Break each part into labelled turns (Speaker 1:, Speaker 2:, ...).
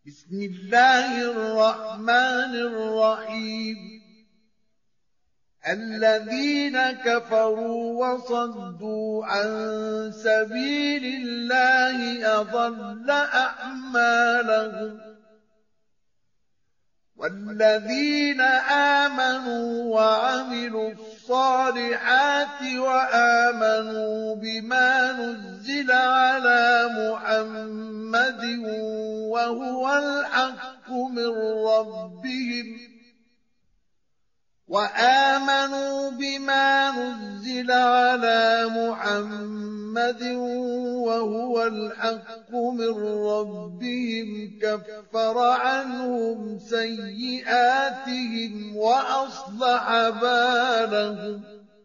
Speaker 1: بسم الله الرحمن الرحيم. الذين كفروا وصدوا عن سبيل الله أضل أعمالهم، والذين آمنوا وعملوا الصالحات وآمنوا بما نزل على محمد وهو الحق من ربهم كفر عنهم سيئاتهم وأصلح بالهم.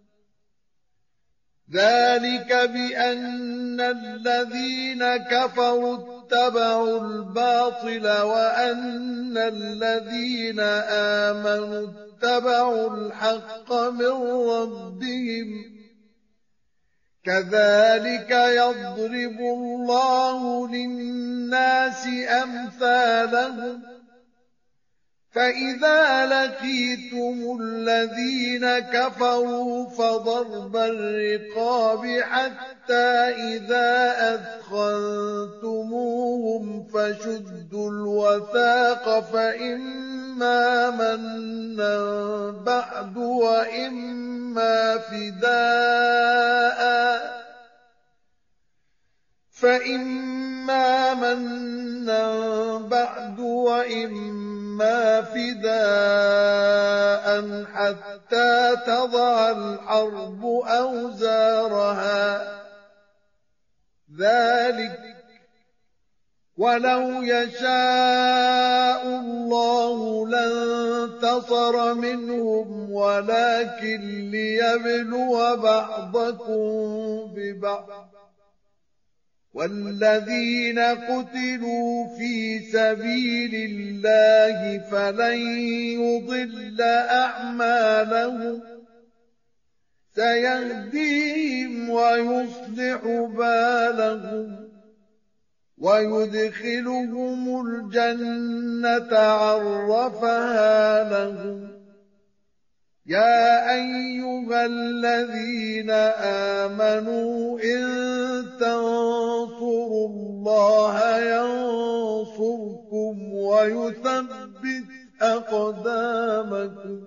Speaker 1: ذلك بأن الذين كفروا اتبعوا الباطل وأن الذين آمنوا اتبعوا الحق من ربهم. كذلك يضرب الله للناس أمثالهم. فإذا لقيتم الذين كفروا فضرب الرقاب حتى إذا أثخنتموهم فشدوا الوثاق فإما منا بعد وإما فداء حتى تضع الحرب أوزارها. ذلك ولو يشاء الله لانتصر منهم ولكن ليبلو بعضكم ببعض. والذين قتلوا في سبيل الله فلن يضل أعمالهم سيهديهم ويصلح بالهم ويدخلهم الجنة عرفها لهم. يا أيها الذين آمنوا إن تنصروا الله ينصركم ويثبت أقدامكم.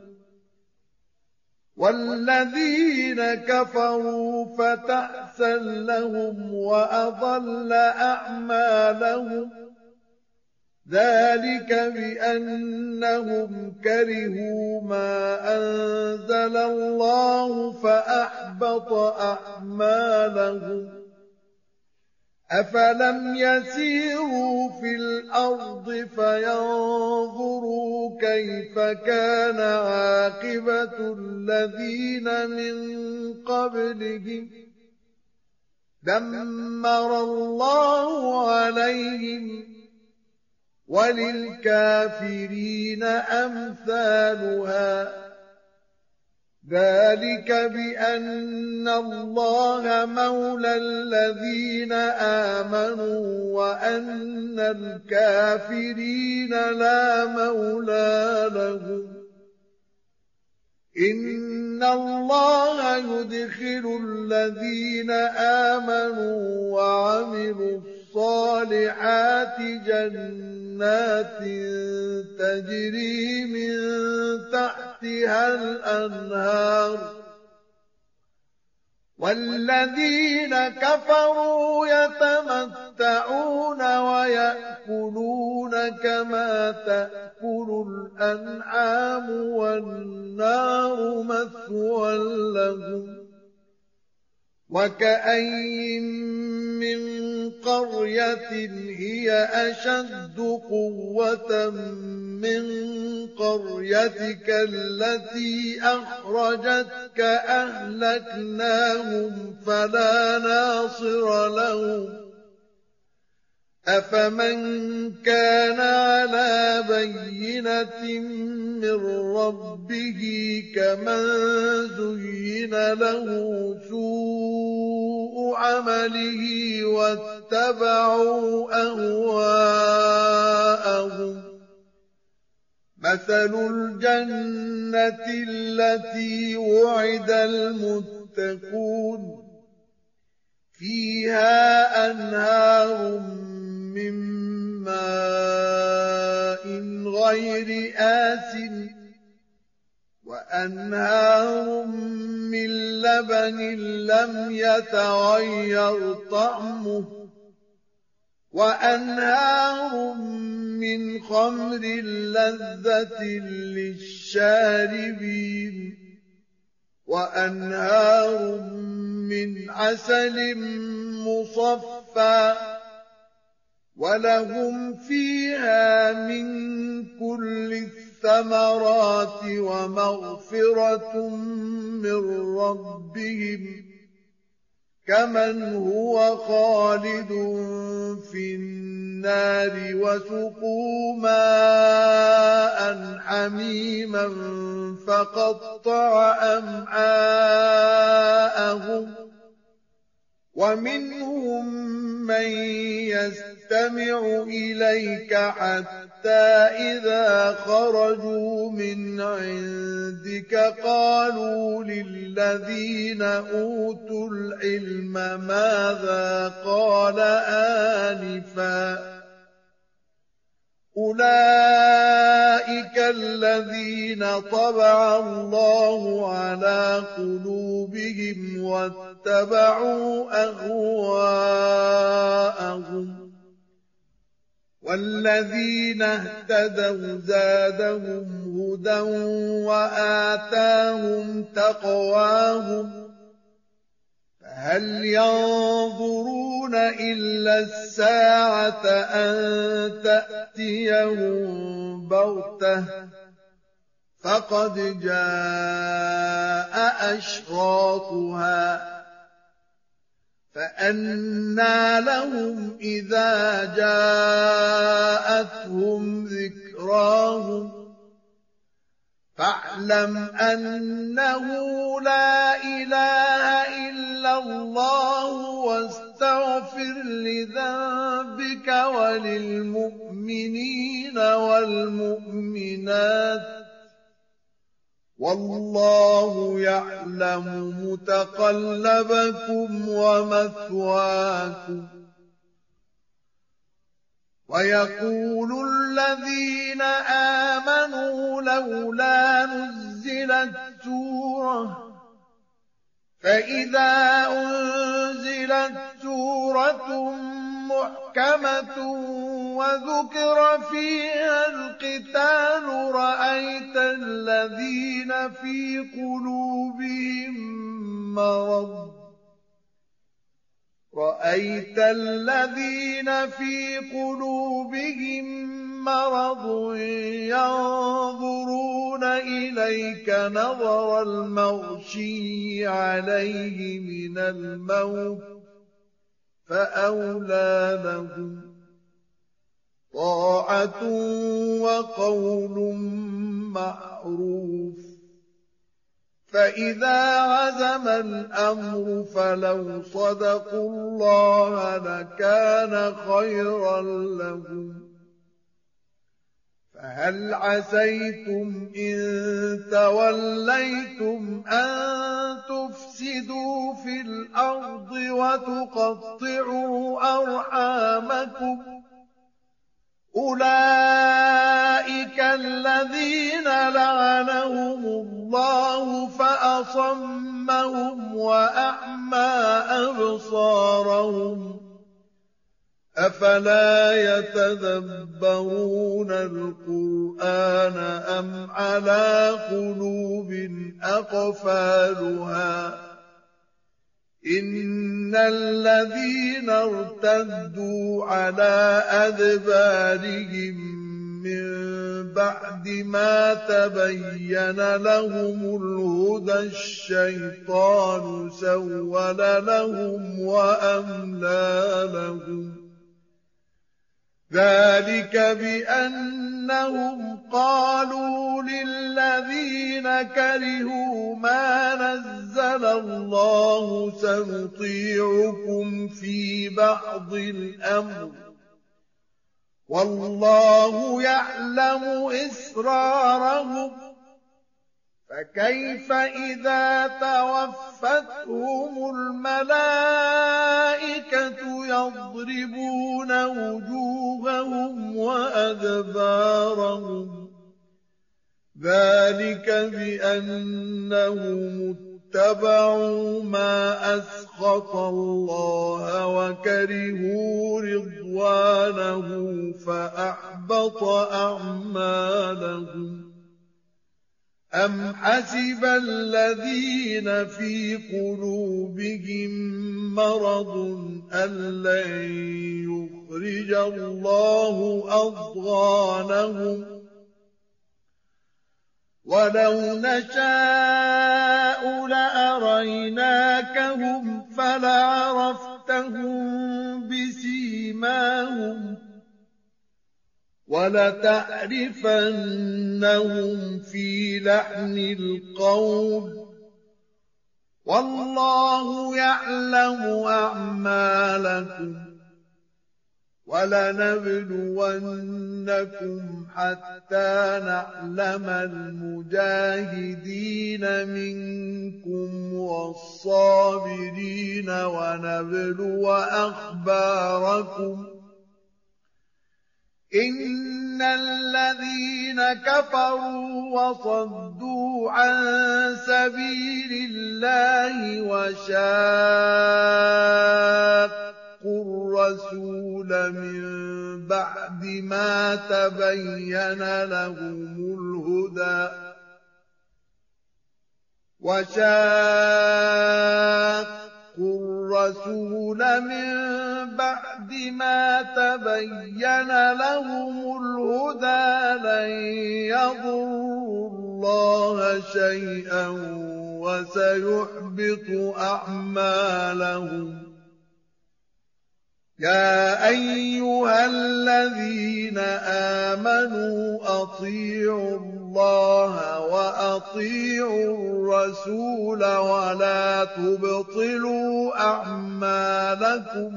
Speaker 1: والذين كفروا فتعسا لهم وأضل أعمالهم. ذلك بأنهم كرهوا ما أنزل الله فأحبط أعمالهم. أفلم يسيروا في الأرض فينظروا كيف كان عاقبة الذين من قبلهم دمر الله عليهم وللكافرين أمثالها. ذلك بأن الله مولى الذين آمنوا وأن الكافرين لا مولى لهم. إن الله يدخل الذين آمنوا وعملوا الصالحات جنات تجري من تحتها الأنهار. والذين كفروا يتمتعون ويأكلون كما تأكل الأنعام والنار مثوى لهم. وكأين من قرية هي أشد قوة من قريتك التي أخرجتك أهلكناهم فلا ناصر لهم. أفمن كان على بينة من ربه كمن زين له سوء عمله واتبعوا أهواءهم مثل الجنة التي وعد المتقون فيها أنهار من ماء غير آسن وأنهار من لبن لم يتغير طعمه وأنهار من خمر لذة للشاربين وأنهار من عسل مصفى ولهم فيها من كل الثمرات ومغفرة من ربهم كمن هو خالد في النار وسقوا ماء حميما فقطع أمعاءهم ومنهم من يستمع إليك حتى إذا خرجوا من عندك قالوا للذين أوتوا العلم ماذا قال آنفا أولئك الذين طبع الله على قلوبهم واتبعوا أهواءهم والذين اهتدوا زادهم هدى وآتاهم تقواهم فهل ينظرون إلا الساعة أن تأتيهم بغتة فقد جاء أشراطها فأنى لهم إذا جاءتهم ذكراهم فاعلم أنه لا إله إلا الله واستغفر لذنبك وللمؤمنين والمؤمنات والله يعلم متقلبكم ومثواكم ويقول الذين آمنوا لولا نزلت سورة فإذا أنزلت سورة محكمة وذكر فيها القتال رأيت الذين في قلوبهم مرض ينظرون إليك نظر المغشي عليه من الموت فأولى لهم طاعة وقول معروف فإذا عزم الأمر فلو صدقوا الله لكان خيرا لهم فهل عسيتم إن توليتم أن تفسدوا في الأرض وتقطعوا أرحامكم أولئك الذين لعنهم الله فأصمهم وأعمى أبصارهم أفلا يتدبرون القرآن أم على قلوب أقفالها إن الذين ارتدوا على أدبارهم من بعد ما تبين لهم الهدى الشيطان سول لهم وأملى لهم ذلك بأنهم قالوا للذين كرهوا ما نزل الله سنطيعكم في بعض الأمر والله يعلم إسرارهم فكيف إذا توفتهم الملائكة يضربون وجوههم وأدبارهم ذلك بأنهم اتبعوا ما أسخط الله وكرهوا رضوانه فأحبط أعمالهم أم حسب الذين في قلوبهم مرض أن لن يخرج الله أضغانهم ولو نشاء لأريناكهم فلعرفتهم بسيماهم ولتعرفنهم في لحن القول والله يعلم أعمالكم ولنبلونكم حتى نعلم المجاهدين منكم والصابرين ونبلو أخباركم إن الذين كفروا وصدوا عن سبيل الله وشاقوا الرسول من بعد ما تبين لهم الهدى الرسول من بعد ما تبين لهم الهدى لن يضروا الله شيئا وسيحبط أعمالهم يا أيها الذين آمنوا أطيعوا الله وأطيعوا الرسول ولا تبطلوا أعمالكم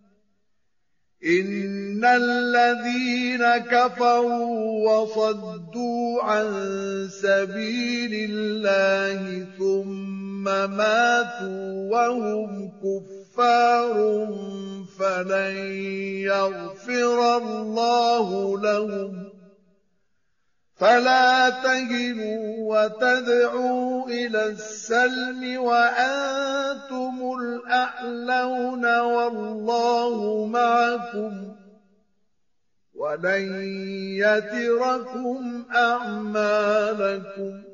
Speaker 1: إن الذين كفروا وصدوا عن سبيل الله ثم ماتوا وهم كفار فلن يغفر الله لهم فلا تهنوا وتدعوا إلى السلم وأنتم الأعلون والله معكم ولن يتركم أعمالكم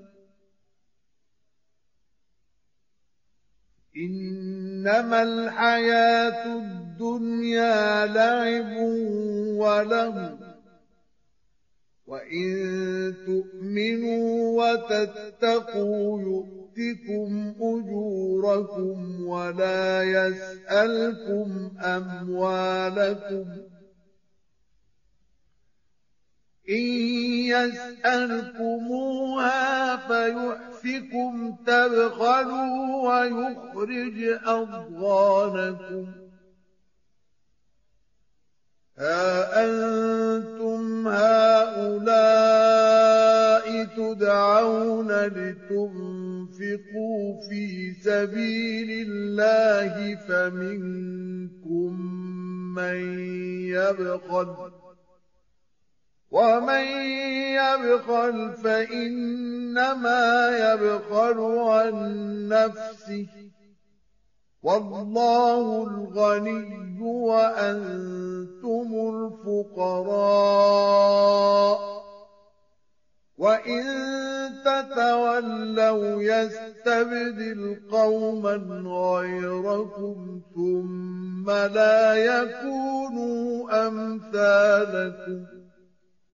Speaker 1: إنما الحياة الدنيا لعب ولهو وإن تؤمنوا وتتقوا يؤتكم أجوركم ولا يسألكم أموالكم إن يسألكموها فيحفكم تبخلوا ويخرج أضغانكم ها أنتم هؤلاء تدعون لتنفقوا في سبيل الله فمنكم من يبخل ومن يبخل فإنما يبخل عن نفسه والله الغني وأنتم الفقراء وإن تتولوا يستبدل قوما غيركم ثم لا يكونوا أمثالكم